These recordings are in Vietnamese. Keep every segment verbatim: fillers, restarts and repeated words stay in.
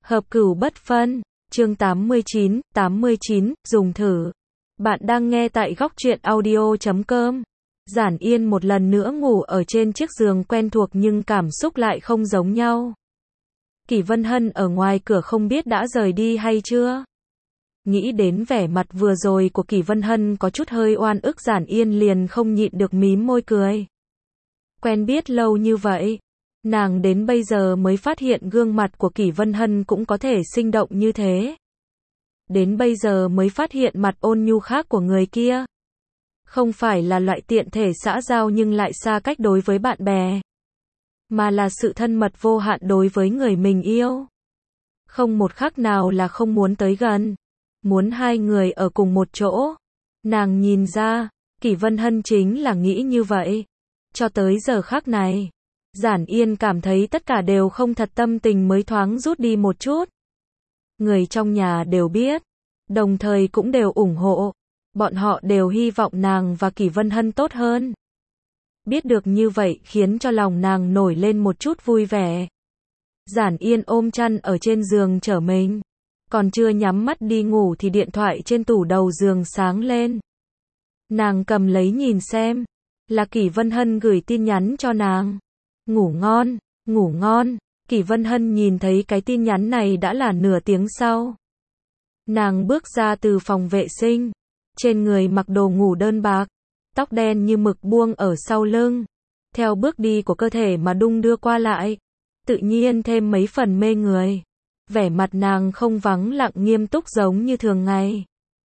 Hợp cửu bất phân, chương tám mươi chín, tám mươi chín, dùng thử. Bạn đang nghe tại góc truyện audio chấm com. Giản Yên một lần nữa ngủ ở trên chiếc giường quen thuộc nhưng cảm xúc lại không giống nhau. Kỷ Vân Hân ở ngoài cửa không biết đã rời đi hay chưa. Nghĩ đến vẻ mặt vừa rồi của Kỷ Vân Hân có chút hơi oan ức, Giản Yên liền không nhịn được mím môi cười. Quen biết lâu như vậy, nàng đến bây giờ mới phát hiện gương mặt của Kỷ Vân Hân cũng có thể sinh động như thế. Đến bây giờ mới phát hiện mặt ôn nhu khác của người kia. Không phải là loại tiện thể xã giao nhưng lại xa cách đối với bạn bè, mà là sự thân mật vô hạn đối với người mình yêu. Không một khắc nào là không muốn tới gần, muốn hai người ở cùng một chỗ. Nàng nhìn ra, Kỷ Vân Hân chính là nghĩ như vậy. Cho tới giờ khắc này, Giản Yên cảm thấy tất cả đều không thật, tâm tình mới thoáng rút đi một chút. Người trong nhà đều biết, đồng thời cũng đều ủng hộ. Bọn họ đều hy vọng nàng và Kỷ Vân Hân tốt hơn. Biết được như vậy khiến cho lòng nàng nổi lên một chút vui vẻ. Giản Yên ôm chăn ở trên giường trở mình. Còn chưa nhắm mắt đi ngủ thì điện thoại trên tủ đầu giường sáng lên. Nàng cầm lấy nhìn xem, là Kỷ Vân Hân gửi tin nhắn cho nàng. Ngủ ngon, ngủ ngon. Kỷ Vân Hân nhìn thấy cái tin nhắn này đã là nửa tiếng sau. Nàng bước ra từ phòng vệ sinh, trên người mặc đồ ngủ đơn bạc, tóc đen như mực buông ở sau lưng, theo bước đi của cơ thể mà đung đưa qua lại, tự nhiên thêm mấy phần mê người. Vẻ mặt nàng không vắng lặng nghiêm túc giống như thường ngày,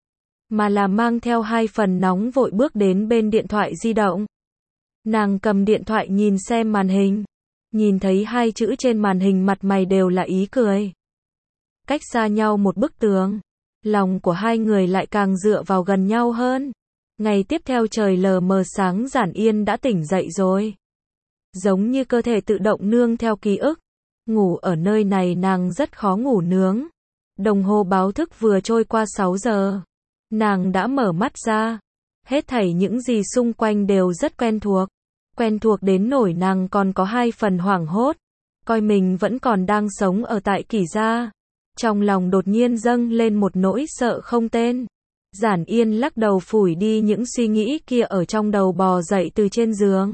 mà là mang theo hai phần nóng vội bước đến bên điện thoại di động. Nàng cầm điện thoại nhìn xem màn hình, nhìn thấy hai chữ trên màn hình, mặt mày đều là ý cười. Cách xa nhau một bức tường, lòng của hai người lại càng dựa vào gần nhau hơn. Ngày tiếp theo trời lờ mờ sáng, Giản Yên đã tỉnh dậy rồi. Giống như cơ thể tự động nương theo ký ức. Ngủ ở nơi này nàng rất khó ngủ nướng. Đồng hồ báo thức vừa trôi qua sáu giờ. Nàng đã mở mắt ra. Hết thảy những gì xung quanh đều rất quen thuộc. Quen thuộc đến nỗi nàng còn có hai phần hoảng hốt. Coi mình vẫn còn đang sống ở tại Kỷ gia. Trong lòng đột nhiên dâng lên một nỗi sợ không tên. Giản Yên lắc đầu phủi đi những suy nghĩ kia ở trong đầu, bò dậy từ trên giường.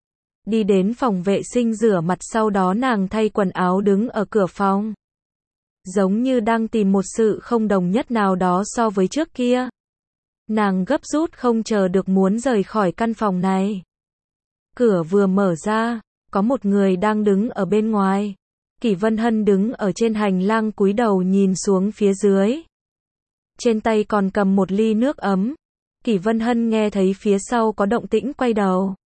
Đi đến phòng vệ sinh rửa mặt, sau đó nàng thay quần áo đứng ở cửa phòng. Giống như đang tìm một sự không đồng nhất nào đó so với trước kia. Nàng gấp rút không chờ được muốn rời khỏi căn phòng này. Cửa vừa mở ra, có một người đang đứng ở bên ngoài. Kỷ Vân Hân đứng ở trên hành lang cúi đầu nhìn xuống phía dưới. Trên tay còn cầm một ly nước ấm. Kỷ Vân Hân nghe thấy phía sau có động tĩnh, quay đầu.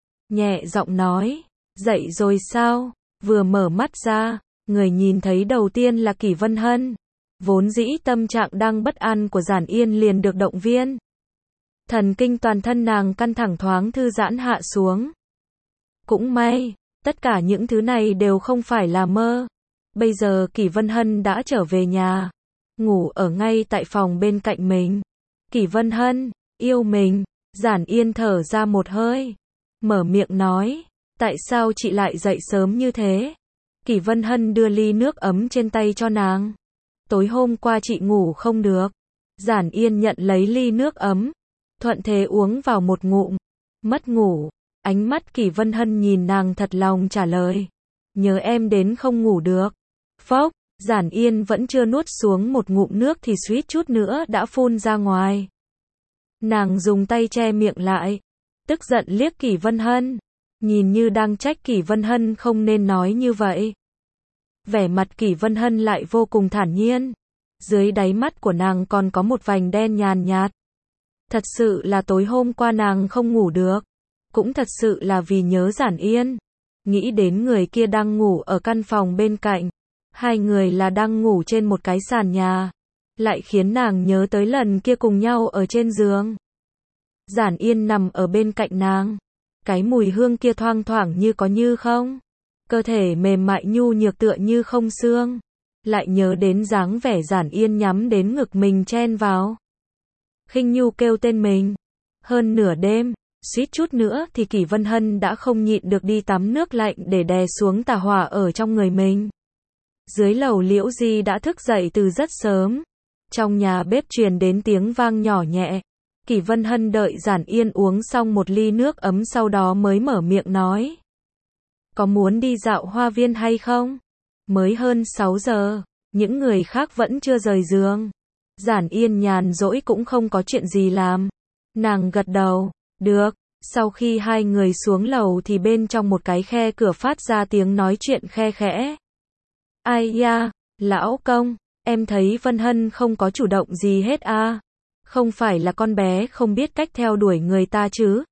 Nhẹ giọng nói, dậy rồi sao? Vừa mở mắt ra, người nhìn thấy đầu tiên là Kỷ Vân Hân. Vốn dĩ tâm trạng đang bất an của Giản Yên liền được động viên. Thần kinh toàn thân nàng căng thẳng thoáng thư giãn hạ xuống. Cũng may, tất cả những thứ này đều không phải là mơ. Bây giờ Kỷ Vân Hân đã trở về nhà, ngủ ở ngay tại phòng bên cạnh mình. Kỷ Vân Hân, yêu mình. Giản Yên thở ra một hơi, mở miệng nói, tại sao chị lại dậy sớm như thế? Kỷ Vân Hân đưa ly nước ấm trên tay cho nàng. Tối hôm qua chị ngủ không được. Giản Yên nhận lấy ly nước ấm, thuận thế uống vào một ngụm. Mất ngủ. Ánh mắt Kỷ Vân Hân nhìn nàng thật lòng trả lời, nhớ em đến không ngủ được. Phốc, Giản Yên vẫn chưa nuốt xuống một ngụm nước thì suýt chút nữa đã phun ra ngoài. Nàng dùng tay che miệng lại, tức giận liếc Kỷ Vân Hân, nhìn như đang trách Kỷ Vân Hân không nên nói như vậy. Vẻ mặt Kỷ Vân Hân lại vô cùng thản nhiên, dưới đáy mắt của nàng còn có một vành đen nhàn nhạt. Thật sự là tối hôm qua nàng không ngủ được, cũng thật sự là vì nhớ Giản Yên. Nghĩ đến người kia đang ngủ ở căn phòng bên cạnh, hai người là đang ngủ trên một cái sàn nhà, lại khiến nàng nhớ tới lần kia cùng nhau ở trên giường. Giản Yên nằm ở bên cạnh nàng, cái mùi hương kia thoang thoảng như có như không, cơ thể mềm mại nhu nhược tựa như không xương. Lại nhớ đến dáng vẻ Giản Yên nhắm đến ngực mình chen vào, khinh nhu kêu tên mình. Hơn nửa đêm, suýt chút nữa thì Kỷ Vân Hân đã không nhịn được đi tắm nước lạnh để đè xuống tà hỏa ở trong người mình. Dưới lầu Liễu Di đã thức dậy từ rất sớm. Trong nhà bếp truyền đến tiếng vang nhỏ nhẹ. Kỷ Vân Hân đợi Giản Yên uống xong một ly nước ấm sau đó mới mở miệng nói. Có muốn đi dạo hoa viên hay không? Mới hơn sáu giờ, những người khác vẫn chưa rời giường. Giản Yên nhàn rỗi cũng không có chuyện gì làm. Nàng gật đầu, được. Sau khi hai người xuống lầu thì bên trong một cái khe cửa phát ra tiếng nói chuyện khe khẽ. Ai ya, lão công, em thấy Vân Hân không có chủ động gì hết à? Không phải là con bé không biết cách theo đuổi người ta chứ?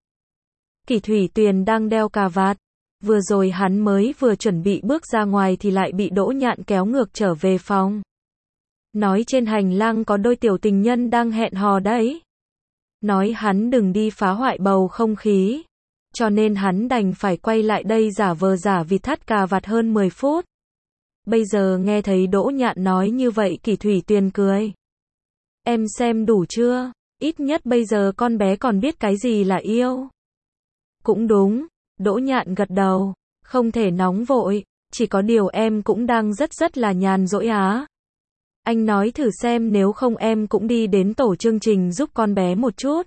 Kỷ Thủy Tuyền đang đeo cà vạt. Vừa rồi hắn mới vừa chuẩn bị bước ra ngoài thì lại bị Đỗ Nhạn kéo ngược trở về phòng. Nói trên hành lang có đôi tiểu tình nhân đang hẹn hò đấy. Nói hắn đừng đi phá hoại bầu không khí. Cho nên hắn đành phải quay lại đây giả vờ giả vịt thắt cà vạt hơn mười phút. Bây giờ nghe thấy Đỗ Nhạn nói như vậy Kỷ Thủy Tuyền cười. Em xem đủ chưa? Ít nhất bây giờ con bé còn biết cái gì là yêu. Cũng đúng. Đỗ Nhạn gật đầu. Không thể nóng vội. Chỉ có điều em cũng đang rất rất là nhàn rỗi á. Anh nói thử xem nếu không em cũng đi đến tổ chương trình giúp con bé một chút.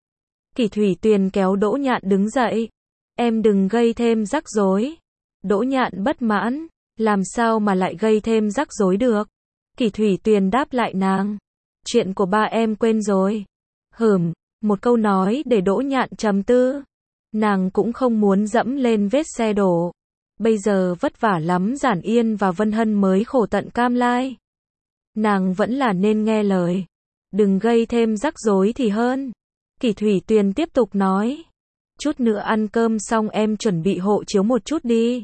Kỷ Thủy Tuyền kéo Đỗ Nhạn đứng dậy. Em đừng gây thêm rắc rối. Đỗ Nhạn bất mãn. Làm sao mà lại gây thêm rắc rối được? Kỷ Thủy Tuyền đáp lại nàng. Chuyện của ba em quên rồi. Hửm, một câu nói để Đỗ Nhạn trầm tư. Nàng cũng không muốn dẫm lên vết xe đổ. Bây giờ vất vả lắm Giản Yên và Vân Hân mới khổ tận cam lai. Nàng vẫn là nên nghe lời. Đừng gây thêm rắc rối thì hơn. Kỷ Thủy Tuyền tiếp tục nói. Chút nữa ăn cơm xong em chuẩn bị hộ chiếu một chút đi.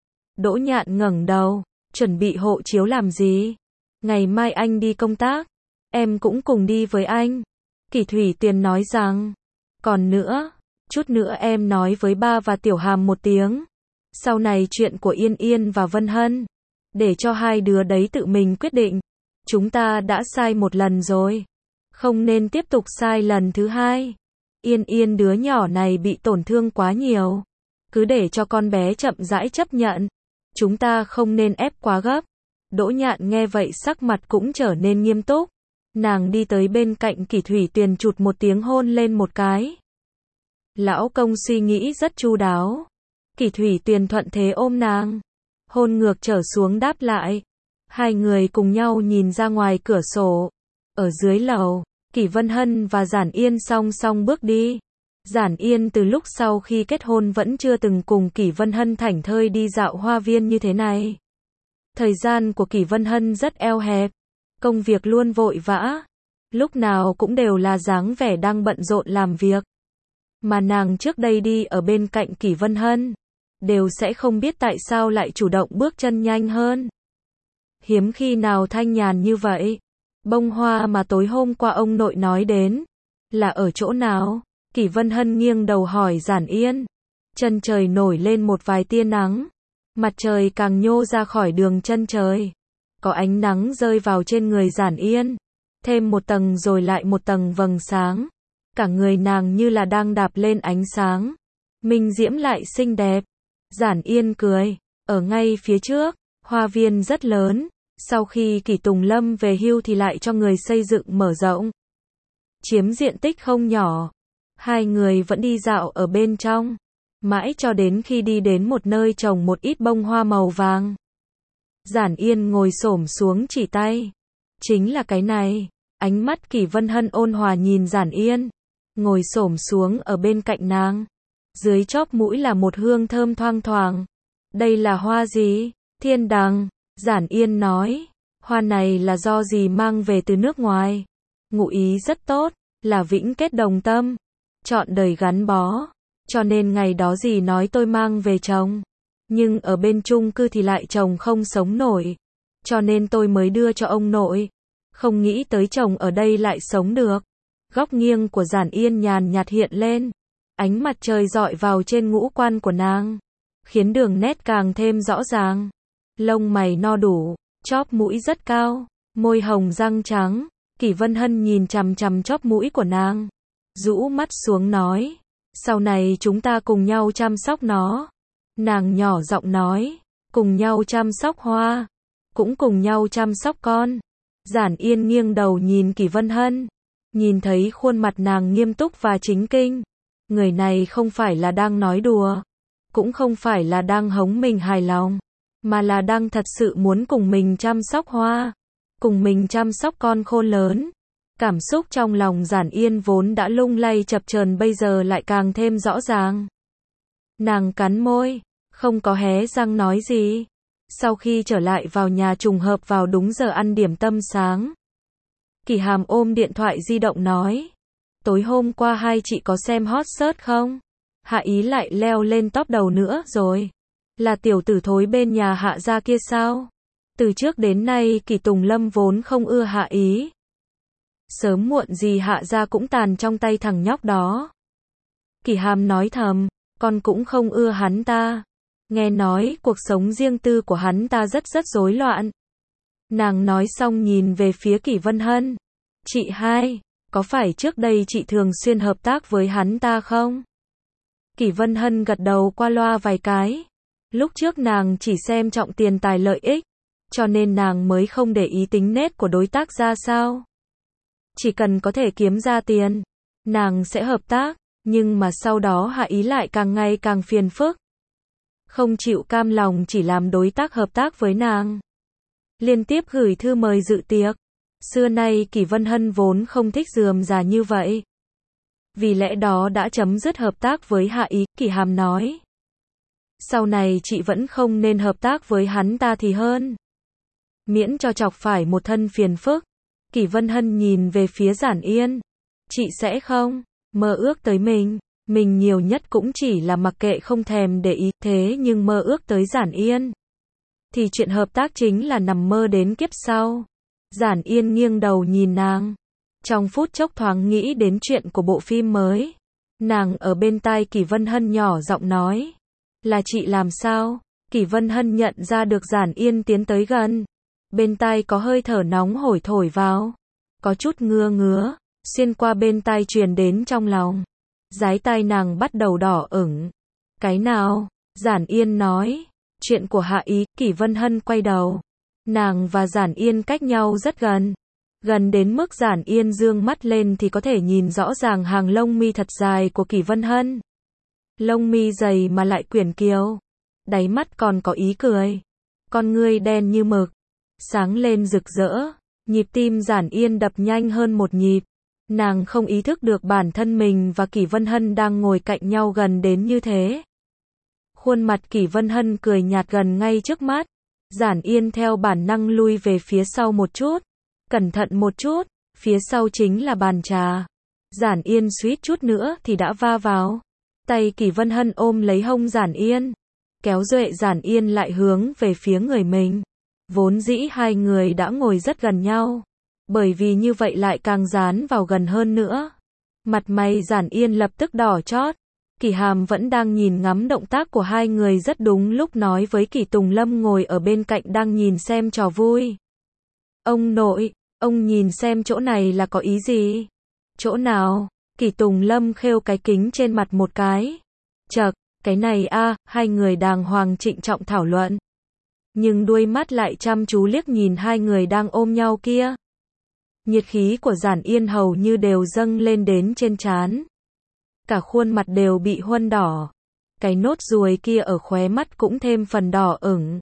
Đỗ Nhạn ngẩng đầu. Chuẩn bị hộ chiếu làm gì? Ngày mai anh đi công tác. Em cũng cùng đi với anh. Kỷ Thủy Tuyền nói rằng. Còn nữa, chút nữa em nói với ba và Tiểu Hàm một tiếng. Sau này chuyện của Yên Yên và Vân Hân. Để cho hai đứa đấy tự mình quyết định. Chúng ta đã sai một lần rồi. Không nên tiếp tục sai lần thứ hai. Yên Yên đứa nhỏ này bị tổn thương quá nhiều. Cứ để cho con bé chậm rãi chấp nhận. Chúng ta không nên ép quá gấp. Đỗ Nhạn nghe vậy sắc mặt cũng trở nên nghiêm túc. Nàng đi tới bên cạnh Kỷ Thủy Tuyền chụt một tiếng hôn lên một cái. Lão công suy nghĩ rất chu đáo. Kỷ Thủy Tuyền thuận thế ôm nàng. Hôn ngược trở xuống đáp lại. Hai người cùng nhau nhìn ra ngoài cửa sổ. Ở dưới lầu, Kỷ Vân Hân và Giản Yên song song bước đi. Giản Yên từ lúc sau khi kết hôn vẫn chưa từng cùng Kỷ Vân Hân thảnh thơi đi dạo hoa viên như thế này. Thời gian của Kỷ Vân Hân rất eo hẹp. Công việc luôn vội vã. Lúc nào cũng đều là dáng vẻ đang bận rộn làm việc. Mà nàng trước đây đi ở bên cạnh Kỷ Vân Hân. Đều sẽ không biết tại sao lại chủ động bước chân nhanh hơn. Hiếm khi nào thanh nhàn như vậy. Bông hoa mà tối hôm qua ông nội nói đến. Là ở chỗ nào? Kỷ Vân Hân nghiêng đầu hỏi Giản Yên. Chân trời nổi lên một vài tia nắng. Mặt trời càng nhô ra khỏi đường chân trời. Có ánh nắng rơi vào trên người Giản Yên. Thêm một tầng rồi lại một tầng vầng sáng. Cả người nàng như là đang đạp lên ánh sáng. Minh diễm lại xinh đẹp. Giản Yên cười. Ở ngay phía trước, hoa viên rất lớn. Sau khi Kỷ Tùng Lâm về hưu thì lại cho người xây dựng mở rộng. Chiếm diện tích không nhỏ. Hai người vẫn đi dạo ở bên trong. Mãi cho đến khi đi đến một nơi trồng một ít bông hoa màu vàng. Giản Yên ngồi xổm xuống chỉ tay. Chính là cái này. Ánh mắt Kỷ Vân Hân ôn hòa nhìn Giản Yên. Ngồi xổm xuống ở bên cạnh nàng. Dưới chóp mũi là một hương thơm thoang thoảng. Đây là hoa gì? Thiên đằng. Giản Yên nói. Hoa này là do dì mang về từ nước ngoài. Ngụ ý rất tốt. Là vĩnh kết đồng tâm. Chọn đời gắn bó. Cho nên ngày đó dì nói tôi mang về trồng. Nhưng ở bên chung cư thì lại chồng không sống nổi. Cho nên tôi mới đưa cho ông nội. Không nghĩ tới chồng ở đây lại sống được. Góc nghiêng của Giản Yên nhàn nhạt hiện lên. Ánh mặt trời dọi vào trên ngũ quan của nàng. Khiến đường nét càng thêm rõ ràng. Lông mày no đủ. Chóp mũi rất cao. Môi hồng răng trắng. Kỷ Vân Hân nhìn chằm chằm chóp mũi của nàng. Rũ mắt xuống nói. Sau này chúng ta cùng nhau chăm sóc nó. Nàng nhỏ giọng nói. Cùng nhau chăm sóc hoa. cũng cùng nhau chăm sóc con. Giản Yên nghiêng đầu nhìn Kỷ Vân Hân, nhìn thấy khuôn mặt nàng nghiêm túc và chính kinh. Người này không phải là đang nói đùa, cũng không phải là đang hống mình hài lòng, mà là đang thật sự muốn cùng mình chăm sóc Hoa, cùng mình chăm sóc con khôn lớn. Cảm xúc trong lòng Giản Yên vốn đã lung lay chập chờn bây giờ lại càng thêm rõ ràng. Nàng cắn môi, không có hé răng nói gì. Sau khi trở lại vào nhà trùng hợp vào đúng giờ ăn điểm tâm sáng, Kỷ Hàm ôm điện thoại di động nói, tối hôm qua hai chị có xem hot search không? Hạ Ý lại leo lên top đầu nữa rồi. Là tiểu tử thối bên nhà Hạ gia kia sao? Từ trước đến nay Kỷ Tùng Lâm vốn không ưa Hạ Ý. Sớm muộn gì Hạ gia cũng tàn trong tay thằng nhóc đó. Kỷ Hàm nói thầm, con cũng không ưa hắn ta. Nghe nói cuộc sống riêng tư của hắn ta rất rất rối loạn. Nàng nói xong nhìn về phía Kỷ Vân Hân. Chị hai, có phải trước đây chị thường xuyên hợp tác với hắn ta không? Kỷ Vân Hân gật đầu qua loa vài cái. Lúc trước nàng chỉ xem trọng tiền tài lợi ích, cho nên nàng mới không để ý tính nết của đối tác ra sao. Chỉ cần có thể kiếm ra tiền, nàng sẽ hợp tác, nhưng mà sau đó Hạ Ý lại càng ngày càng phiền phức. Không chịu cam lòng chỉ làm đối tác hợp tác với nàng. Liên tiếp gửi thư mời dự tiệc. Xưa nay Kỷ Vân Hân vốn không thích rườm rà như vậy. Vì lẽ đó đã chấm dứt hợp tác với Hạ Ý, Kỷ Hàm nói. Sau này chị vẫn không nên hợp tác với hắn ta thì hơn. Miễn cho chọc phải một thân phiền phức. Kỷ Vân Hân nhìn về phía Giản Yên. Chị sẽ không mơ ước tới mình. Mình nhiều nhất cũng chỉ là mặc kệ không thèm để ý, thế nhưng mơ ước tới Giản Yên thì chuyện hợp tác chính là nằm mơ đến kiếp sau. Giản Yên nghiêng đầu nhìn nàng, trong phút chốc thoáng nghĩ đến chuyện của bộ phim mới. Nàng ở bên tai Kỷ Vân Hân nhỏ giọng nói, là chị làm sao? Kỷ Vân Hân nhận ra được Giản Yên tiến tới gần, bên tai có hơi thở nóng hổi thổi vào, có chút ngứa ngứa, xuyên qua bên tai truyền đến trong lòng. Dái tai nàng bắt đầu đỏ ửng. Cái nào? Giản Yên nói, chuyện của Hạ Ý. Kỷ Vân Hân quay đầu. Nàng và Giản Yên cách nhau rất gần. Gần đến mức Giản Yên dương mắt lên thì có thể nhìn rõ ràng hàng lông mi thật dài của Kỷ Vân Hân. Lông mi dày mà lại quyển kiều. Đáy mắt còn có ý cười. Con ngươi đen như mực, sáng lên rực rỡ. Nhịp tim Giản Yên đập nhanh hơn một nhịp. Nàng không ý thức được bản thân mình và Kỷ Vân Hân đang ngồi cạnh nhau gần đến như thế. Khuôn mặt Kỷ Vân Hân cười nhạt gần ngay trước mắt. Giản Yên theo bản năng lui về phía sau một chút. Cẩn thận một chút, phía sau chính là bàn trà. Giản Yên suýt chút nữa thì đã va vào. Tay Kỷ Vân Hân ôm lấy hông Giản Yên, kéo duệ Giản Yên lại hướng về phía người mình. Vốn dĩ hai người đã ngồi rất gần nhau. Bởi vì như vậy lại càng dán vào gần hơn nữa. Mặt mày Giản Yên lập tức đỏ chót. Kỷ Hàm vẫn đang nhìn ngắm động tác của hai người rất đúng lúc nói với Kỷ Tùng Lâm ngồi ở bên cạnh đang nhìn xem trò vui. Ông nội, ông nhìn xem chỗ này là có ý gì? Chỗ nào? Kỷ Tùng Lâm khêu cái kính trên mặt một cái. Chậc, cái này a, hai người đàng hoàng trịnh trọng thảo luận. Nhưng đuôi mắt lại chăm chú liếc nhìn hai người đang ôm nhau kia. Nhiệt khí của Giản Yên hầu như đều dâng lên đến trên trán. Cả khuôn mặt đều bị huân đỏ. Cái nốt ruồi kia ở khóe mắt cũng thêm phần đỏ ửng.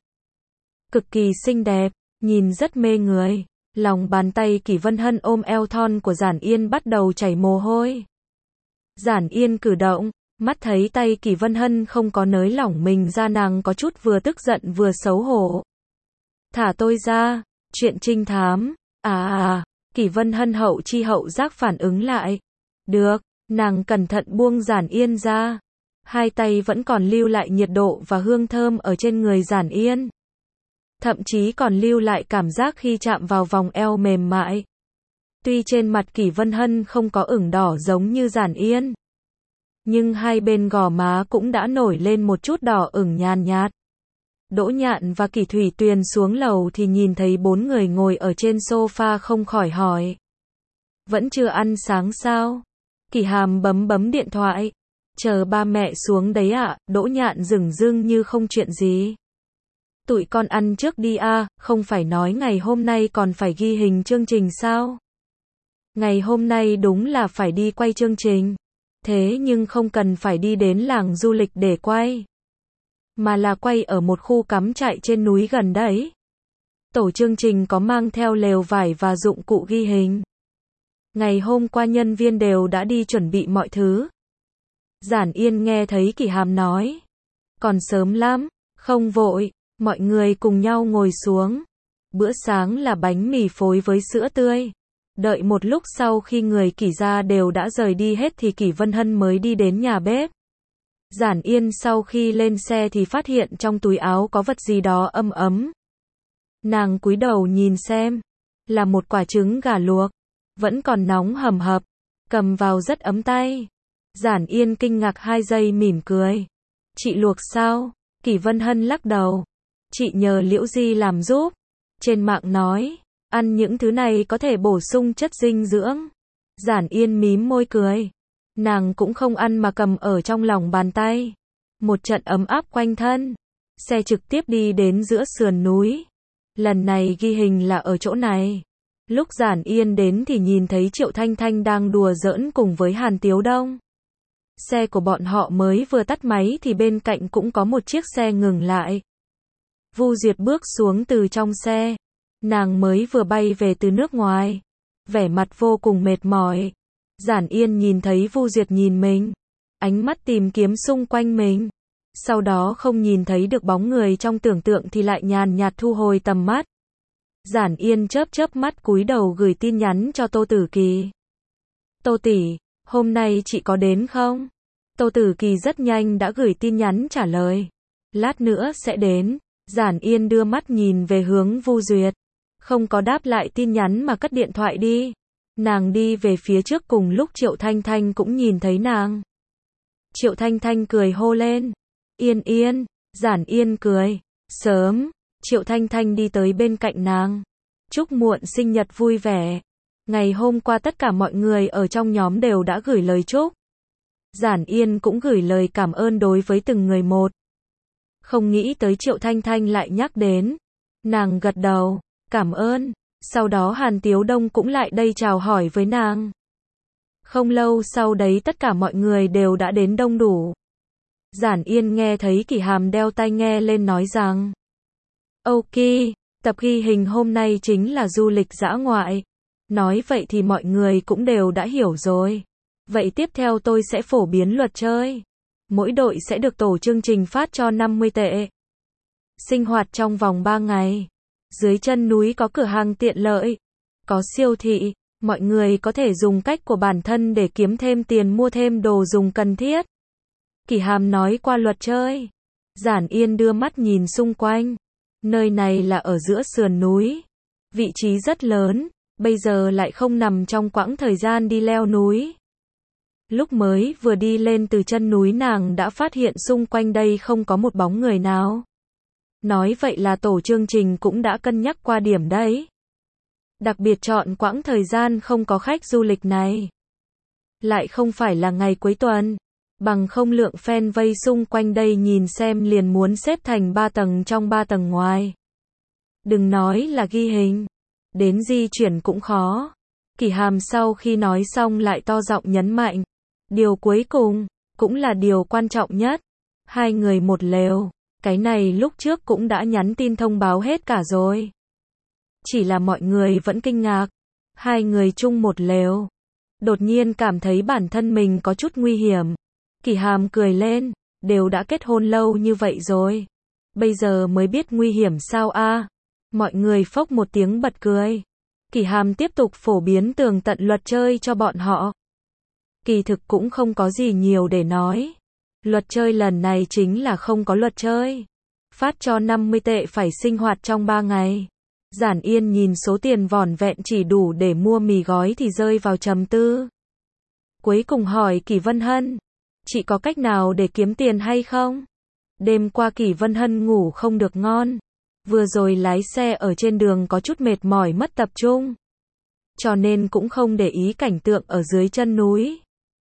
Cực kỳ xinh đẹp, nhìn rất mê người. Lòng bàn tay Kỷ Vân Hân ôm eo thon của Giản Yên bắt đầu chảy mồ hôi. Giản Yên cử động, mắt thấy tay Kỷ Vân Hân không có nới lỏng mình ra, nàng có chút vừa tức giận vừa xấu hổ. Thả tôi ra, chuyện trinh thám. À à, Kỷ Vân Hân hậu chi hậu giác phản ứng lại. Được, nàng cẩn thận buông Giản Yên ra. Hai tay vẫn còn lưu lại nhiệt độ và hương thơm ở trên người Giản Yên. Thậm chí còn lưu lại cảm giác khi chạm vào vòng eo mềm mại. Tuy trên mặt Kỷ Vân Hân không có ửng đỏ giống như Giản Yên, nhưng hai bên gò má cũng đã nổi lên một chút đỏ ửng nhàn nhạt. Đỗ Nhạn và Kỷ Thủy Tuyền xuống lầu thì nhìn thấy bốn người ngồi ở trên sofa không khỏi hỏi. Vẫn chưa ăn sáng sao? Kỷ Hàm bấm bấm điện thoại. Chờ ba mẹ xuống đấy ạ. À? Đỗ Nhạn dửng dưng như không chuyện gì. Tụi con ăn trước đi a, không phải nói ngày hôm nay còn phải ghi hình chương trình sao? Ngày hôm nay đúng là phải đi quay chương trình. Thế nhưng không cần phải đi đến làng du lịch để quay, mà là quay ở một khu cắm trại trên núi gần đấy. Tổ chương trình có mang theo lều vải và dụng cụ ghi hình. Ngày hôm qua nhân viên đều đã đi chuẩn bị mọi thứ. Giản Yên nghe thấy Kỷ Hàm nói, còn sớm lắm, không vội, mọi người cùng nhau ngồi xuống. Bữa sáng là bánh mì phối với sữa tươi. Đợi một lúc sau khi người Kỷ gia đều đã rời đi hết thì Kỷ Vân Hân mới đi đến nhà bếp. Giản Yên sau khi lên xe thì phát hiện trong túi áo có vật gì đó ấm ấm. Nàng cúi đầu nhìn xem, là một quả trứng gà luộc, vẫn còn nóng hầm hập, cầm vào rất ấm tay. Giản Yên kinh ngạc hai giây mỉm cười. Chị luộc sao? Kỷ Vân Hân lắc đầu. Chị nhờ Liễu Di làm giúp. Trên mạng nói, ăn những thứ này có thể bổ sung chất dinh dưỡng. Giản Yên mím môi cười. Nàng cũng không ăn mà cầm ở trong lòng bàn tay. Một trận ấm áp quanh thân. Xe trực tiếp đi đến giữa sườn núi. Lần này ghi hình là ở chỗ này. Lúc Giản Yên đến thì nhìn thấy Triệu Thanh Thanh đang đùa giỡn cùng với Hàn Tiếu Đông. Xe của bọn họ mới vừa tắt máy thì bên cạnh cũng có một chiếc xe ngừng lại. Vu Duyệt bước xuống từ trong xe. Nàng mới vừa bay về từ nước ngoài. Vẻ mặt vô cùng mệt mỏi. Giản Yên nhìn thấy Vu Duyệt nhìn mình. Ánh mắt tìm kiếm xung quanh mình. Sau đó không nhìn thấy được bóng người trong tưởng tượng thì lại nhàn nhạt thu hồi tầm mắt. Giản Yên chớp chớp mắt cúi đầu gửi tin nhắn cho Tô Tử Kỳ. Tô tỷ, hôm nay chị có đến không? Tô Tử Kỳ rất nhanh đã gửi tin nhắn trả lời. Lát nữa sẽ đến. Giản Yên đưa mắt nhìn về hướng Vu Duyệt. Không có đáp lại tin nhắn mà cất điện thoại đi. Nàng đi về phía trước cùng lúc Triệu Thanh Thanh cũng nhìn thấy nàng. Triệu Thanh Thanh cười hô lên. Yên Yên. Giản Yên cười. Sớm. Triệu Thanh Thanh đi tới bên cạnh nàng. Chúc muộn sinh nhật vui vẻ. Ngày hôm qua tất cả mọi người ở trong nhóm đều đã gửi lời chúc. Giản Yên cũng gửi lời cảm ơn đối với từng người một. Không nghĩ tới Triệu Thanh Thanh lại nhắc đến. Nàng gật đầu. Cảm ơn. Sau đó Hàn Tiếu Đông cũng lại đây chào hỏi với nàng. Không lâu sau đấy tất cả mọi người đều đã đến đông đủ. Giản Yên nghe thấy Kỷ Hàm đeo tai nghe lên nói rằng. Ok, tập ghi hình hôm nay chính là du lịch dã ngoại. Nói vậy thì mọi người cũng đều đã hiểu rồi. Vậy tiếp theo tôi sẽ phổ biến luật chơi. Mỗi đội sẽ được tổ chương trình phát cho năm mươi tệ. Sinh hoạt trong vòng ba ngày. Dưới chân núi có cửa hàng tiện lợi. Có siêu thị. Mọi người có thể dùng cách của bản thân để kiếm thêm tiền mua thêm đồ dùng cần thiết. Kỷ Hàm nói qua luật chơi. Giản Yên đưa mắt nhìn xung quanh. Nơi này là ở giữa sườn núi. Vị trí rất lớn. Bây giờ lại không nằm trong quãng thời gian đi leo núi. Lúc mới vừa đi lên từ chân núi nàng đã phát hiện xung quanh đây không có một bóng người nào. Nói vậy là tổ chương trình cũng đã cân nhắc qua điểm đấy. Đặc biệt chọn quãng thời gian không có khách du lịch này. Lại không phải là ngày cuối tuần. Bằng không lượng fan vây xung quanh đây nhìn xem liền muốn xếp thành ba tầng trong ba tầng ngoài. Đừng nói là ghi hình. Đến di chuyển cũng khó. Kỷ Hàm sau khi nói xong lại to giọng nhấn mạnh. Điều cuối cùng, cũng là điều quan trọng nhất. Hai người một lều. Cái này lúc trước cũng đã nhắn tin thông báo hết cả rồi. Chỉ là mọi người vẫn kinh ngạc. Hai người chung một lều. Đột nhiên cảm thấy bản thân mình có chút nguy hiểm. Kỷ Hàm cười lên. Đều đã kết hôn lâu như vậy rồi. Bây giờ mới biết nguy hiểm sao a? Mọi người phốc một tiếng bật cười. Kỷ Hàm tiếp tục phổ biến tường tận luật chơi cho bọn họ. Kỳ thực cũng không có gì nhiều để nói. Luật chơi lần này chính là không có luật chơi. Phát cho năm mươi tệ phải sinh hoạt trong ba ngày. Giản Yên nhìn số tiền vỏn vẹn chỉ đủ để mua mì gói thì rơi vào trầm tư. Cuối cùng hỏi Kỷ Vân Hân. Chị có cách nào để kiếm tiền hay không? Đêm qua Kỷ Vân Hân ngủ không được ngon. Vừa rồi lái xe ở trên đường có chút mệt mỏi mất tập trung. Cho nên cũng không để ý cảnh tượng ở dưới chân núi.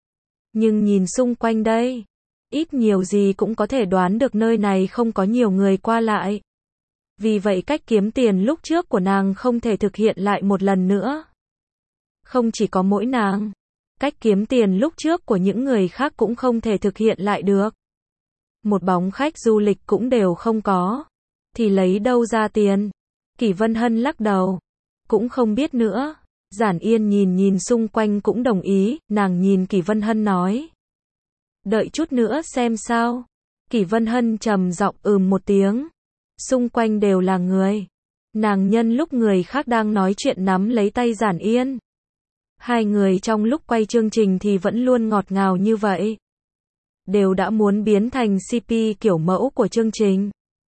Nhưng nhìn xung quanh đây. Ít nhiều gì cũng có thể đoán được nơi này không có nhiều người qua lại. Vì vậy cách kiếm tiền lúc trước của nàng không thể thực hiện lại một lần nữa. Không chỉ có mỗi nàng, cách kiếm tiền lúc trước của những người khác cũng không thể thực hiện lại được. Một bóng khách du lịch cũng đều không có. Thì lấy đâu ra tiền? Kỷ Vân Hân lắc đầu. Cũng không biết nữa. Giản Yên nhìn nhìn xung quanh cũng đồng ý, nàng nhìn Kỷ Vân Hân nói. Đợi chút nữa xem sao. Kỷ Vân Hân trầm giọng ừm một tiếng. Xung quanh đều là người. Nàng nhân lúc người khác đang nói chuyện nắm lấy tay Giản Yên. Hai người trong lúc quay chương trình thì vẫn luôn ngọt ngào như vậy. Đều đã muốn biến thành xê pê kiểu mẫu của chương trình.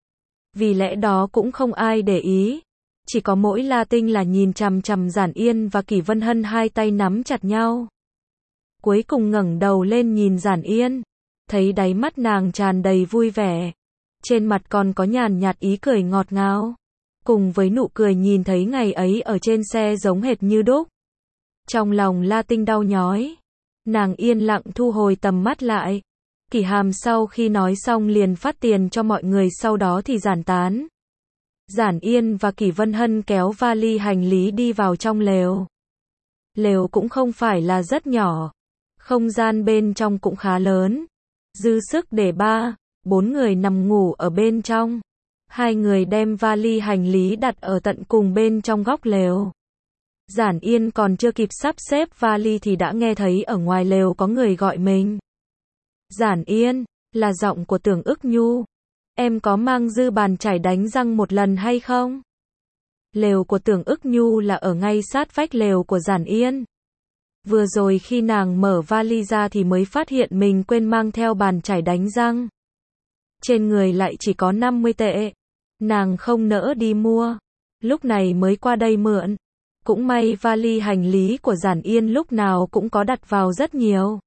Vì lẽ đó cũng không ai để ý. Chỉ có mỗi La Tinh là nhìn chằm chằm Giản Yên và Kỷ Vân Hân hai tay nắm chặt nhau. Cuối cùng ngẩng đầu lên nhìn Giản Yên. Thấy đáy mắt nàng tràn đầy vui vẻ. Trên mặt còn có nhàn nhạt ý cười ngọt ngào. Cùng với nụ cười nhìn thấy ngày ấy ở trên xe giống hệt như đúc. Trong lòng La Tinh đau nhói. Nàng yên lặng thu hồi tầm mắt lại. Kỷ Hàm sau khi nói xong liền phát tiền cho mọi người, sau đó thì giản tán. Giản Yên và Kỷ Vân Hân kéo vali hành lý đi vào trong lều. Lều cũng không phải là rất nhỏ. Không gian bên trong cũng khá lớn. Dư sức để ba, bốn người nằm ngủ ở bên trong. Hai người đem vali hành lý đặt ở tận cùng bên trong góc lều. Giản Yên còn chưa kịp sắp xếp vali thì đã nghe thấy ở ngoài lều có người gọi mình. Giản Yên, là giọng của Tưởng Ức Nhu. Em có mang dư bàn chải đánh răng một lần hay không? Lều của Tưởng Ức Nhu là ở ngay sát vách lều của Giản Yên. Vừa rồi khi nàng mở vali ra thì mới phát hiện mình quên mang theo bàn chải đánh răng. Trên người lại chỉ có năm mươi tệ. Nàng không nỡ đi mua. Lúc này mới qua đây mượn. Cũng may vali hành lý của Giản Yên lúc nào cũng có đặt vào rất nhiều.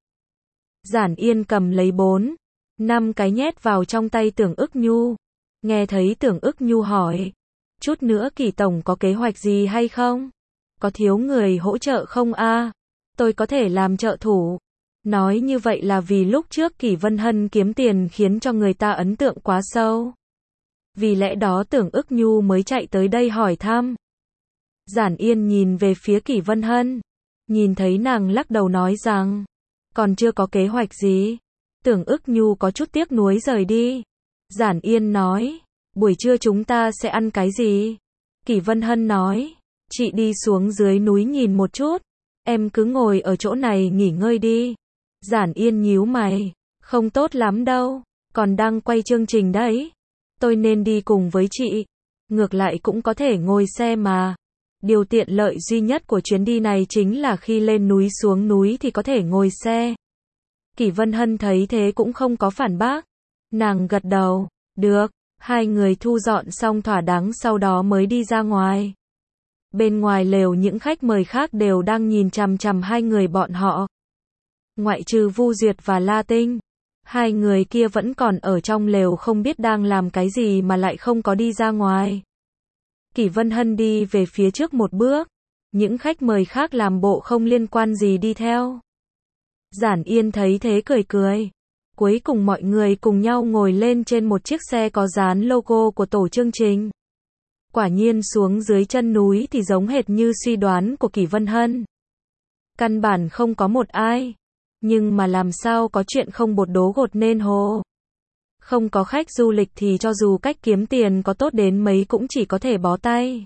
Giản Yên cầm lấy bốn, năm cái nhét vào trong tay Tưởng Ức Nhu. Nghe thấy Tưởng Ức Nhu hỏi. Chút nữa Kỷ tổng có kế hoạch gì hay không? Có thiếu người hỗ trợ không a? Tôi có thể làm trợ thủ. Nói như vậy là vì lúc trước Kỷ Vân Hân kiếm tiền khiến cho người ta ấn tượng quá sâu. Vì lẽ đó Tưởng Ức Nhu mới chạy tới đây hỏi thăm. Giản Yên nhìn về phía Kỷ Vân Hân. Nhìn thấy nàng lắc đầu nói rằng. Còn chưa có kế hoạch gì. Tưởng Ức Nhu có chút tiếc nuối rời đi. Giản Yên nói. Buổi trưa chúng ta sẽ ăn cái gì? Kỷ Vân Hân nói. Chị đi xuống dưới núi nhìn một chút. Em cứ ngồi ở chỗ này nghỉ ngơi đi. Giản Yên nhíu mày. Không tốt lắm đâu. Còn đang quay chương trình đấy. Tôi nên đi cùng với chị. Ngược lại cũng có thể ngồi xe mà. Điều tiện lợi duy nhất của chuyến đi này chính là khi lên núi xuống núi thì có thể ngồi xe. Kỷ Vân Hân thấy thế cũng không có phản bác. Nàng gật đầu. Được. Hai người thu dọn xong thỏa đáng sau đó mới đi ra ngoài. Bên ngoài lều những khách mời khác đều đang nhìn chằm chằm hai người bọn họ. Ngoại trừ Vu Duyệt và La Tinh. Hai người kia vẫn còn ở trong lều không biết đang làm cái gì mà lại không có đi ra ngoài. Kỷ Vân Hân đi về phía trước một bước. Những khách mời khác làm bộ không liên quan gì đi theo. Giản Yên thấy thế cười cười. Cuối cùng mọi người cùng nhau ngồi lên trên một chiếc xe có dán logo của tổ chương trình. Quả nhiên xuống dưới chân núi thì giống hệt như suy đoán của Kỷ Vân Hân. Căn bản không có một ai. Nhưng mà làm sao có chuyện không bột đố gột nên hồ. Không có khách du lịch thì cho dù cách kiếm tiền có tốt đến mấy cũng chỉ có thể bó tay.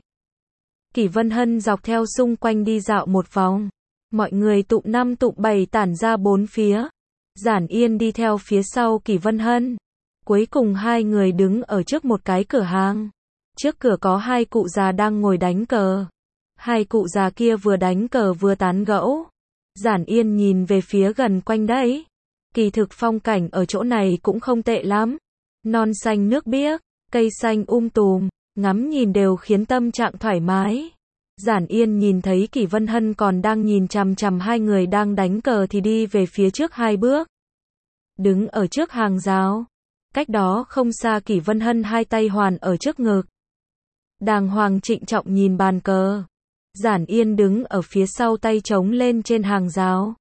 Kỷ Vân Hân dọc theo xung quanh đi dạo một vòng. Mọi người tụm năm tụm bảy tản ra bốn phía. Giản Yên đi theo phía sau Kỷ Vân Hân. Cuối cùng hai người đứng ở trước một cái cửa hàng. Trước cửa có hai cụ già đang ngồi đánh cờ. Hai cụ già kia vừa đánh cờ vừa tán gẫu. Giản Yên nhìn về phía gần quanh đấy. Kỳ thực phong cảnh ở chỗ này cũng không tệ lắm. Non xanh nước biếc, cây xanh um tùm, ngắm nhìn đều khiến tâm trạng thoải mái. Giản Yên nhìn thấy Kỷ Vân Hân còn đang nhìn chằm chằm hai người đang đánh cờ thì đi về phía trước hai bước. Đứng ở trước hàng rào. Cách đó không xa Kỷ Vân Hân hai tay hoàn ở trước ngực. Đàng hoàng trịnh trọng nhìn bàn cờ. Giản Yên đứng ở phía sau tay trống lên trên hàng rào.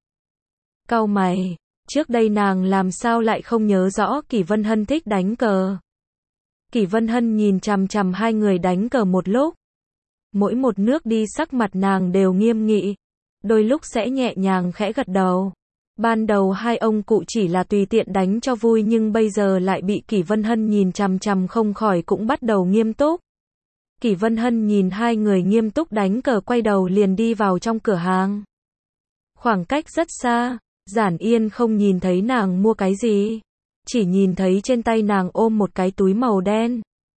Cau mày. Trước đây nàng làm sao lại không nhớ rõ Kỷ Vân Hân thích đánh cờ. Kỷ Vân Hân nhìn chằm chằm hai người đánh cờ một lúc. Mỗi một nước đi sắc mặt nàng đều nghiêm nghị. Đôi lúc sẽ nhẹ nhàng khẽ gật đầu. Ban đầu hai ông cụ chỉ là tùy tiện đánh cho vui nhưng bây giờ lại bị Kỷ Vân Hân nhìn chằm chằm không khỏi cũng bắt đầu nghiêm túc. Kỷ Vân Hân nhìn hai người nghiêm túc đánh cờ quay đầu liền đi vào trong cửa hàng. Khoảng cách rất xa, Giản Yên không nhìn thấy nàng mua cái gì. Chỉ nhìn thấy trên tay nàng ôm một cái túi màu đen.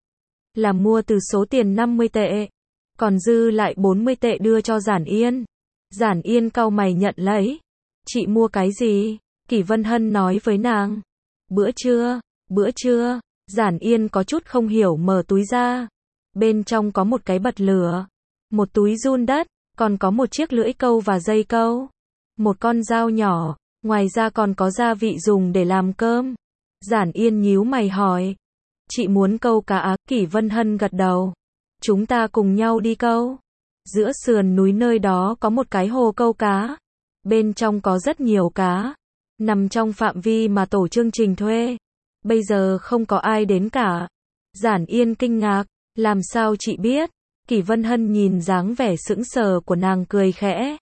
Là mua từ số tiền năm mươi tệ. Còn dư lại bốn mươi tệ đưa cho Giản Yên. Giản Yên cau mày nhận lấy. Chị mua cái gì? Kỷ Vân Hân nói với nàng. Bữa trưa, bữa trưa. Giản Yên có chút không hiểu mở túi ra. Bên trong có một cái bật lửa. Một túi giun đất. Còn có một chiếc lưỡi câu và dây câu. Một con dao nhỏ. Ngoài ra còn có gia vị dùng để làm cơm. Giản Yên nhíu mày hỏi. Chị muốn câu cá á? Kỷ Vân Hân gật đầu. Chúng ta cùng nhau đi câu. Giữa sườn núi nơi đó có một cái hồ câu cá. Bên trong có rất nhiều cá. Nằm trong phạm vi mà tổ chương trình thuê. Bây giờ không có ai đến cả. Giản Yên kinh ngạc. Làm sao chị biết? Kỷ Vân Hân nhìn dáng vẻ sững sờ của nàng cười khẽ.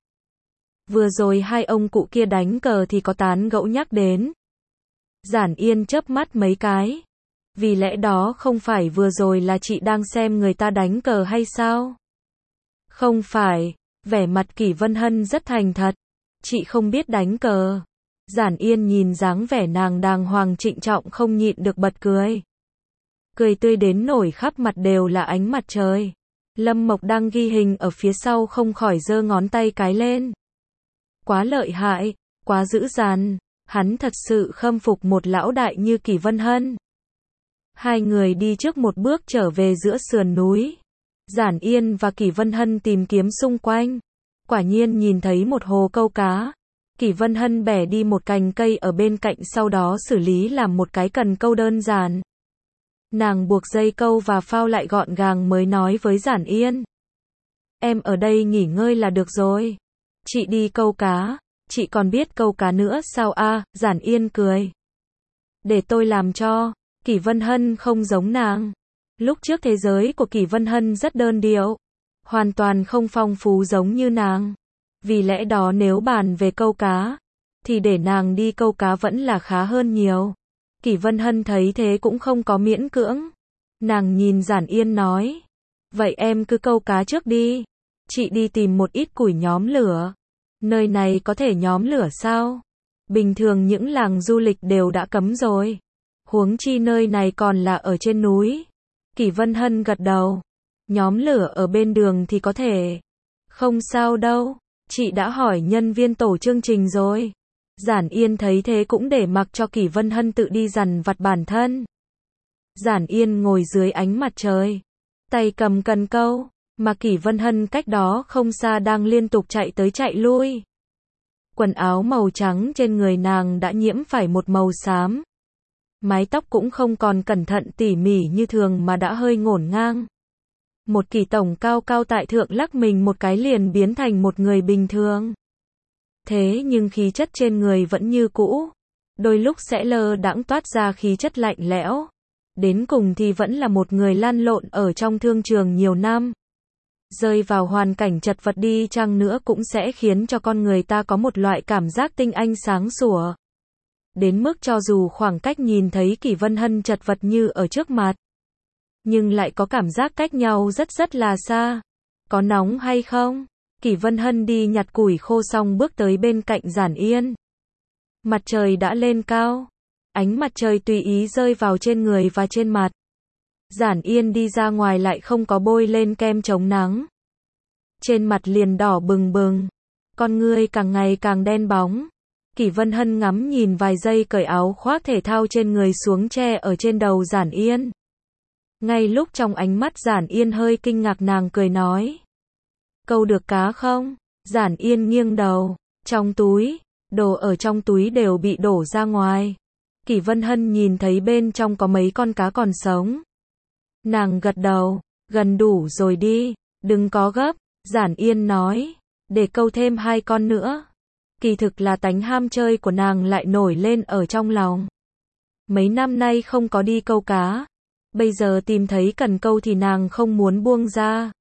Vừa rồi hai ông cụ kia đánh cờ thì có tán gẫu nhắc đến. Giản Yên chớp mắt mấy cái. Vì lẽ đó không phải vừa rồi là chị đang xem người ta đánh cờ hay sao? Không phải. Vẻ mặt Kỷ Vân Hân rất thành thật. Chị không biết đánh cờ. Giản Yên nhìn dáng vẻ nàng đàng hoàng trịnh trọng không nhịn được bật cười. Cười tươi đến nổi khắp mặt đều là ánh mặt trời. Lâm Mộc đang ghi hình ở phía sau không khỏi giơ ngón tay cái lên. Quá lợi hại, quá dữ dằn, hắn thật sự khâm phục một lão đại như Kỷ Vân Hân. Hai người đi trước một bước trở về giữa sườn núi. Giản Yên và Kỷ Vân Hân tìm kiếm xung quanh. Quả nhiên nhìn thấy một hồ câu cá. Kỷ Vân Hân bẻ đi một cành cây ở bên cạnh sau đó xử lý làm một cái cần câu đơn giản. Nàng buộc dây câu và phao lại gọn gàng mới nói với Giản Yên. Em ở đây nghỉ ngơi là được rồi. Chị đi câu cá, chị còn biết câu cá nữa sao a? À, Giản Yên cười. Để tôi làm cho. Kỷ Vân Hân không giống nàng. Lúc trước thế giới của Kỷ Vân Hân rất đơn điệu. Hoàn toàn không phong phú giống như nàng. Vì lẽ đó nếu bàn về câu cá, thì để nàng đi câu cá vẫn là khá hơn nhiều. Kỷ Vân Hân thấy thế cũng không có miễn cưỡng. Nàng nhìn Giản Yên nói. Vậy em cứ câu cá trước đi. Chị đi tìm một ít củi nhóm lửa. Nơi này có thể nhóm lửa sao? Bình thường những làng du lịch đều đã cấm rồi. Huống chi nơi này còn là ở trên núi. Kỷ Vân Hân gật đầu. Nhóm lửa ở bên đường thì có thể. Không sao đâu. Chị đã hỏi nhân viên tổ chương trình rồi. Giản Yên thấy thế cũng để mặc cho Kỷ Vân Hân tự đi dằn vặt bản thân. Giản Yên ngồi dưới ánh mặt trời. Tay cầm cần câu. Mà Kỷ Vân Hân cách đó không xa đang liên tục chạy tới chạy lui. Quần áo màu trắng trên người nàng đã nhiễm phải một màu xám. Mái tóc cũng không còn cẩn thận tỉ mỉ như thường mà đã hơi ngổn ngang. Một kỳ tổng cao cao tại thượng lắc mình một cái liền biến thành một người bình thường. Thế nhưng khí chất trên người vẫn như cũ. Đôi lúc sẽ lơ đãng toát ra khí chất lạnh lẽo. Đến cùng thì vẫn là một người lăn lộn ở trong thương trường nhiều năm. Rơi vào hoàn cảnh chật vật đi chăng nữa cũng sẽ khiến cho con người ta có một loại cảm giác tinh anh sáng sủa. Đến mức cho dù khoảng cách nhìn thấy Kỷ Vân Hân chật vật như ở trước mặt, nhưng lại có cảm giác cách nhau rất rất là xa. Có nóng hay không? Kỷ Vân Hân đi nhặt củi khô xong bước tới bên cạnh Giản Yên. Mặt trời đã lên cao. Ánh mặt trời tùy ý rơi vào trên người và trên mặt. Giản Yên đi ra ngoài lại không có bôi lên kem chống nắng. Trên mặt liền đỏ bừng bừng. Con ngươi càng ngày càng đen bóng. Kỷ Vân Hân ngắm nhìn vài giây cởi áo khoác thể thao trên người xuống che ở trên đầu Giản Yên. Ngay lúc trong ánh mắt Giản Yên hơi kinh ngạc nàng cười nói. Câu được cá không? Giản Yên nghiêng đầu. Trong túi, đồ ở trong túi đều bị đổ ra ngoài. Kỷ Vân Hân nhìn thấy bên trong có mấy con cá còn sống. Nàng gật đầu, gần đủ rồi đi, đừng có gấp, Giản Yên nói, để câu thêm hai con nữa. Kỳ thực là tánh ham chơi của nàng lại nổi lên ở trong lòng. Mấy năm nay không có đi câu cá, Bây giờ tìm thấy cần câu thì nàng không muốn buông ra.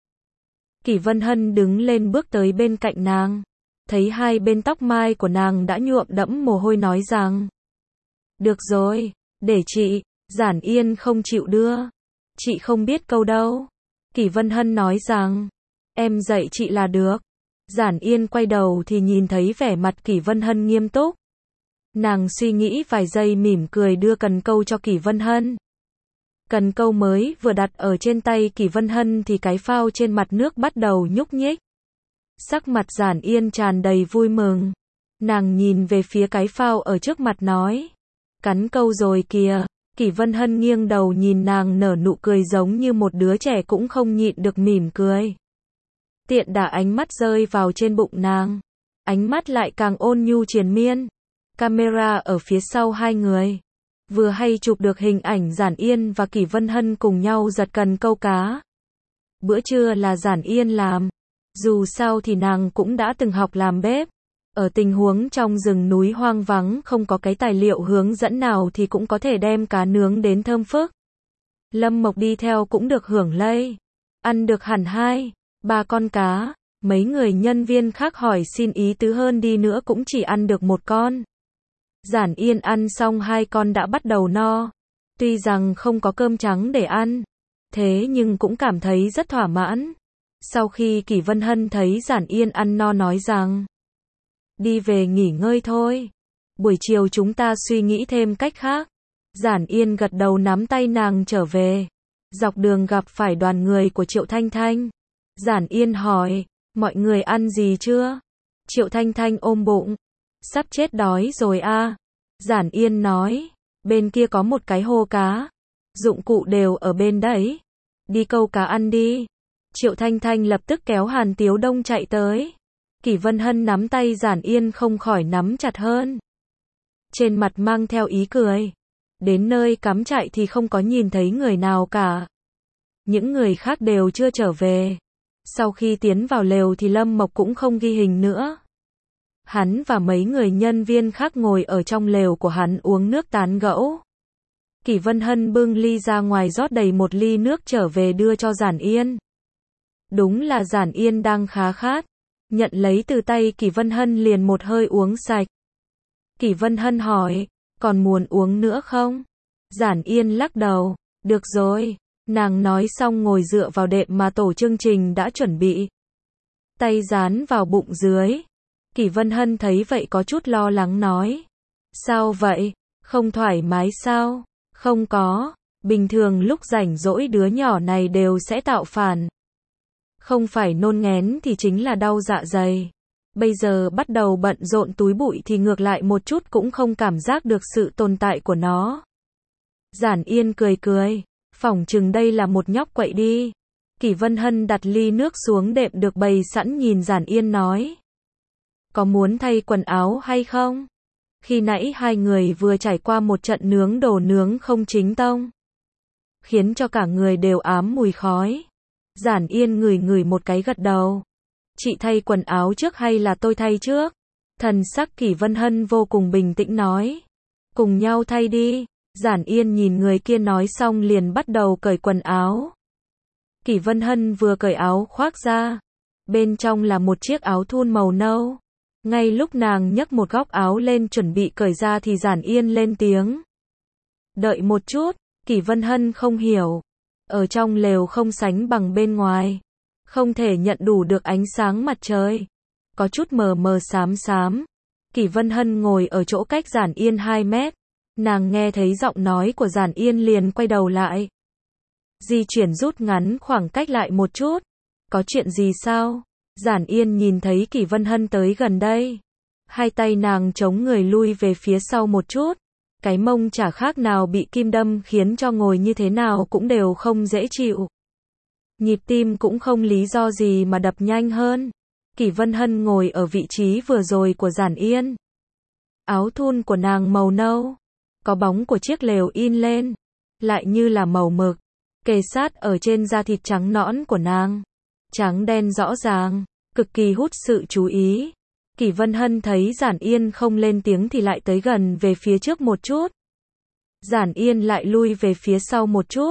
Kỷ Vân Hân đứng lên bước tới bên cạnh nàng. Thấy hai bên tóc mai của nàng đã nhuộm đẫm mồ hôi nói rằng. Được rồi, để chị. Giản Yên không chịu đưa. Chị không biết câu đâu. Kỷ Vân Hân nói rằng. Em dạy chị là được. Giản Yên quay đầu thì nhìn thấy vẻ mặt Kỷ Vân Hân nghiêm túc. Nàng suy nghĩ vài giây mỉm cười đưa cần câu cho Kỷ Vân Hân. Cần câu mới vừa đặt ở trên tay Kỷ Vân Hân thì cái phao trên mặt nước bắt đầu nhúc nhích. Sắc mặt Giản Yên tràn đầy vui mừng. Nàng nhìn về phía cái phao ở trước mặt nói. Cắn câu rồi kìa. Kỷ Vân Hân nghiêng đầu nhìn nàng nở nụ cười giống như một đứa trẻ cũng không nhịn được mỉm cười. Tiện đà ánh mắt rơi vào trên bụng nàng. Ánh mắt lại càng ôn nhu triền miên. Camera ở phía sau hai người. Vừa hay chụp được hình ảnh Giản Yên và Kỷ Vân Hân cùng nhau giật cần câu cá. Bữa trưa là Giản Yên làm. Dù sao thì nàng cũng đã từng học làm bếp. Ở tình huống trong rừng núi hoang vắng không có cái tài liệu hướng dẫn nào thì cũng có thể đem cá nướng đến thơm phức. Lâm Mộc đi theo cũng được hưởng lây. Ăn được hẳn hai, ba con cá. Mấy người nhân viên khác hỏi xin ý tứ hơn đi nữa cũng chỉ ăn được một con. Giản Yên ăn xong hai con đã bắt đầu no. Tuy rằng không có cơm trắng để ăn. Thế nhưng cũng cảm thấy rất thỏa mãn. Sau khi Kỷ Vân Hân thấy Giản Yên ăn no nói rằng. Đi về nghỉ ngơi thôi. Buổi chiều chúng ta suy nghĩ thêm cách khác. Giản Yên gật đầu nắm tay nàng trở về. Dọc đường gặp phải đoàn người của Triệu Thanh Thanh. Giản Yên hỏi, mọi người ăn gì chưa? Triệu Thanh Thanh ôm bụng. Sắp chết đói rồi a. Giản Yên nói, bên kia có một cái hồ cá. Dụng cụ đều ở bên đấy. Đi câu cá ăn đi. Triệu Thanh Thanh lập tức kéo Hàn Tiếu Đông chạy tới. Kỷ Vân Hân nắm tay Giản Yên không khỏi nắm chặt hơn. Trên mặt mang theo ý cười. Đến nơi cắm trại thì không có nhìn thấy người nào cả. Những người khác đều chưa trở về. Sau khi tiến vào lều thì Lâm Mộc cũng không ghi hình nữa. Hắn và mấy người nhân viên khác ngồi ở trong lều của hắn uống nước tán gẫu. Kỷ Vân Hân bưng ly ra ngoài rót đầy một ly nước trở về đưa cho Giản Yên. Đúng là Giản Yên đang khá khát. Nhận lấy từ tay Kỷ Vân Hân liền một hơi uống sạch. Kỷ Vân Hân hỏi, còn muốn uống nữa không? Giản Yên lắc đầu, được rồi. Nàng nói xong ngồi dựa vào đệm mà tổ chương trình đã chuẩn bị. Tay dán vào bụng dưới. Kỷ Vân Hân thấy vậy có chút lo lắng nói. Sao vậy? Không thoải mái sao? Không có. Bình thường lúc rảnh rỗi đứa nhỏ này đều sẽ tạo phản. Không phải nôn nghén thì chính là đau dạ dày. Bây giờ bắt đầu bận rộn túi bụi thì ngược lại một chút cũng không cảm giác được sự tồn tại của nó. Giản Yên cười cười. Phỏng chừng đây là một nhóc quậy đi. Kỷ Vân Hân đặt ly nước xuống đệm được bày sẵn nhìn Giản Yên nói. Có muốn thay quần áo hay không? Khi nãy hai người vừa trải qua một trận nướng đồ nướng không chính tông. Khiến cho cả người đều ám mùi khói. Giản Yên ngửi ngửi một cái gật đầu. Chị thay quần áo trước hay là tôi thay trước? Thần sắc Kỷ Vân Hân vô cùng bình tĩnh nói. Cùng nhau thay đi. Giản Yên nhìn người kia nói xong liền bắt đầu cởi quần áo. Kỷ Vân Hân vừa cởi áo khoác ra. Bên trong là một chiếc áo thun màu nâu. Ngay lúc nàng nhấc một góc áo lên chuẩn bị cởi ra thì Giản Yên lên tiếng. Đợi một chút, Kỷ Vân Hân không hiểu. Ở trong lều không sánh bằng bên ngoài. Không thể nhận đủ được ánh sáng mặt trời. Có chút mờ mờ xám xám. Kỷ Vân Hân ngồi ở chỗ cách Giản Yên hai mét. Nàng nghe thấy giọng nói của Giản Yên liền quay đầu lại. Di chuyển rút ngắn khoảng cách lại một chút. Có chuyện gì sao? Giản Yên nhìn thấy Kỷ Vân Hân tới gần đây. Hai tay nàng chống người lui về phía sau một chút. Cái mông chả khác nào bị kim đâm khiến cho ngồi như thế nào cũng đều không dễ chịu. Nhịp tim cũng không lý do gì mà đập nhanh hơn. Kỷ Vân Hân ngồi ở vị trí vừa rồi của Giản Yên. Áo thun của nàng màu nâu. Có bóng của chiếc lều in lên. Lại như là màu mực. Kề sát ở trên da thịt trắng nõn của nàng. Trắng đen rõ ràng. Cực kỳ hút sự chú ý. Kỷ Vân Hân thấy Giản Yên không lên tiếng thì lại tới gần về phía trước một chút. Giản Yên lại lui về phía sau một chút.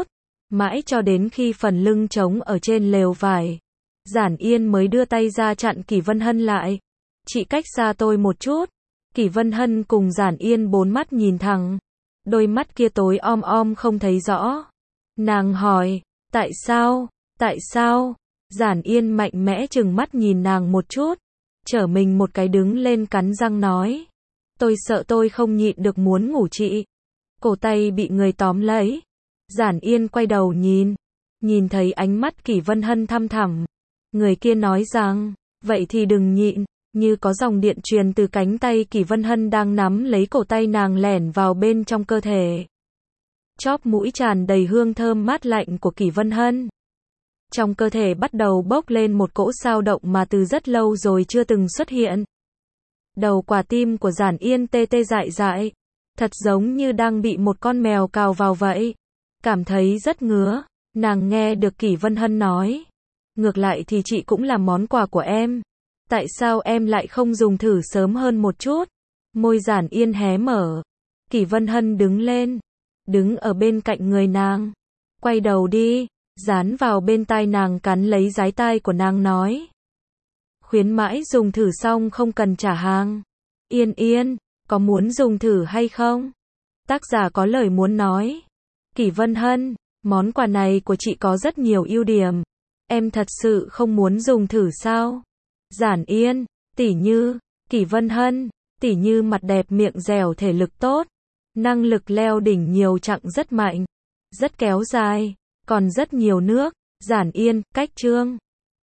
Mãi cho đến khi phần lưng trống ở trên lều vải, Giản Yên mới đưa tay ra chặn Kỷ Vân Hân lại. Chị cách xa tôi một chút. Kỷ Vân Hân cùng Giản Yên bốn mắt nhìn thẳng. Đôi mắt kia tối om om không thấy rõ. Nàng hỏi, tại sao, tại sao? Giản Yên mạnh mẽ trừng mắt nhìn nàng một chút. Trở mình một cái đứng lên cắn răng nói. Tôi sợ tôi không nhịn được muốn ngủ chị. Cổ tay bị người tóm lấy. Giản Yên quay đầu nhìn. Nhìn thấy ánh mắt Kỷ Vân Hân thăm thẳm. Người kia nói rằng, vậy thì đừng nhịn. Như có dòng điện truyền từ cánh tay Kỷ Vân Hân đang nắm lấy cổ tay nàng lẻn vào bên trong cơ thể. Chóp mũi tràn đầy hương thơm mát lạnh của Kỷ Vân Hân. Trong cơ thể bắt đầu bốc lên một cỗ xao động mà từ rất lâu rồi chưa từng xuất hiện. Đầu quả tim của Giản Yên tê tê dại dại. Thật giống như đang bị một con mèo cào vào vậy. Cảm thấy rất ngứa. Nàng nghe được Kỷ Vân Hân nói. Ngược lại thì chị cũng là món quà của em. Tại sao em lại không dùng thử sớm hơn một chút? Môi Giản Yên hé mở. Kỷ Vân Hân đứng lên. Đứng ở bên cạnh người nàng. Quay đầu đi. Dán vào bên tai nàng cắn lấy dái tai của nàng nói. Khuyến mãi dùng thử xong không cần trả hàng. Yên Yên, có muốn dùng thử hay không? Tác giả có lời muốn nói. Kỷ Vân Hân, món quà này của chị có rất nhiều ưu điểm. Em thật sự không muốn dùng thử sao? Giản Yên, tỉ như, Kỷ Vân Hân, tỉ như mặt đẹp miệng dẻo thể lực tốt. Năng lực leo đỉnh nhiều chặng rất mạnh. Rất kéo dài. Còn rất nhiều nước. Giản Yên, cách chương.